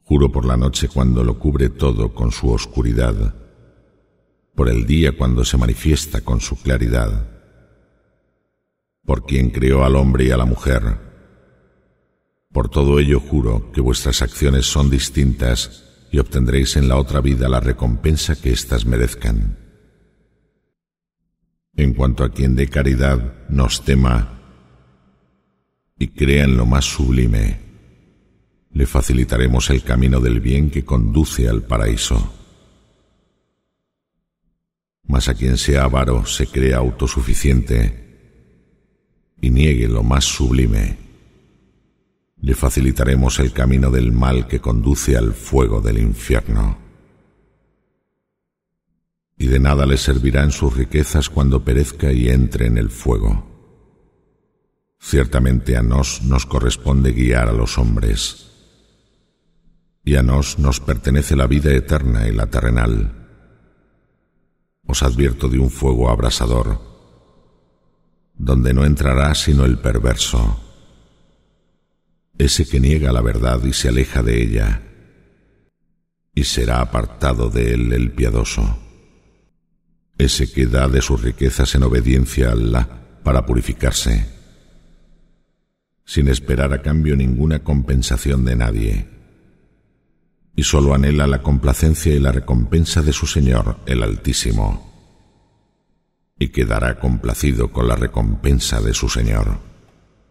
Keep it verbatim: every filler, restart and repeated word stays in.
Juro por la noche cuando lo cubre todo con su oscuridad, por el día cuando se manifiesta con su claridad, por quien creó al hombre y a la mujer. Por todo ello juro que vuestras acciones son distintas y obtendréis en la otra vida la recompensa que éstas merezcan. En cuanto a quien dé caridad, nos tema y crea en lo más sublime, le facilitaremos el camino del bien que conduce al paraíso. Mas a quien sea avaro, se crea autosuficiente y niegue lo más sublime, le facilitaremos el camino del mal que conduce al fuego del infierno. Y de nada le servirán sus riquezas cuando perezca y entre en el fuego. Ciertamente a nos nos corresponde guiar a los hombres, y a nos nos pertenece la vida eterna y la terrenal. Os advierto de un fuego abrasador, donde no entrará sino el perverso, ese que niega la verdad y se aleja de ella, y será apartado de él el piadoso, ese que da de sus riquezas en obediencia a Allah para purificarse, sin esperar a cambio ninguna compensación de nadie, y sólo anhela la complacencia y la recompensa de su Señor, el Altísimo, y quedará complacido con la recompensa de su Señor.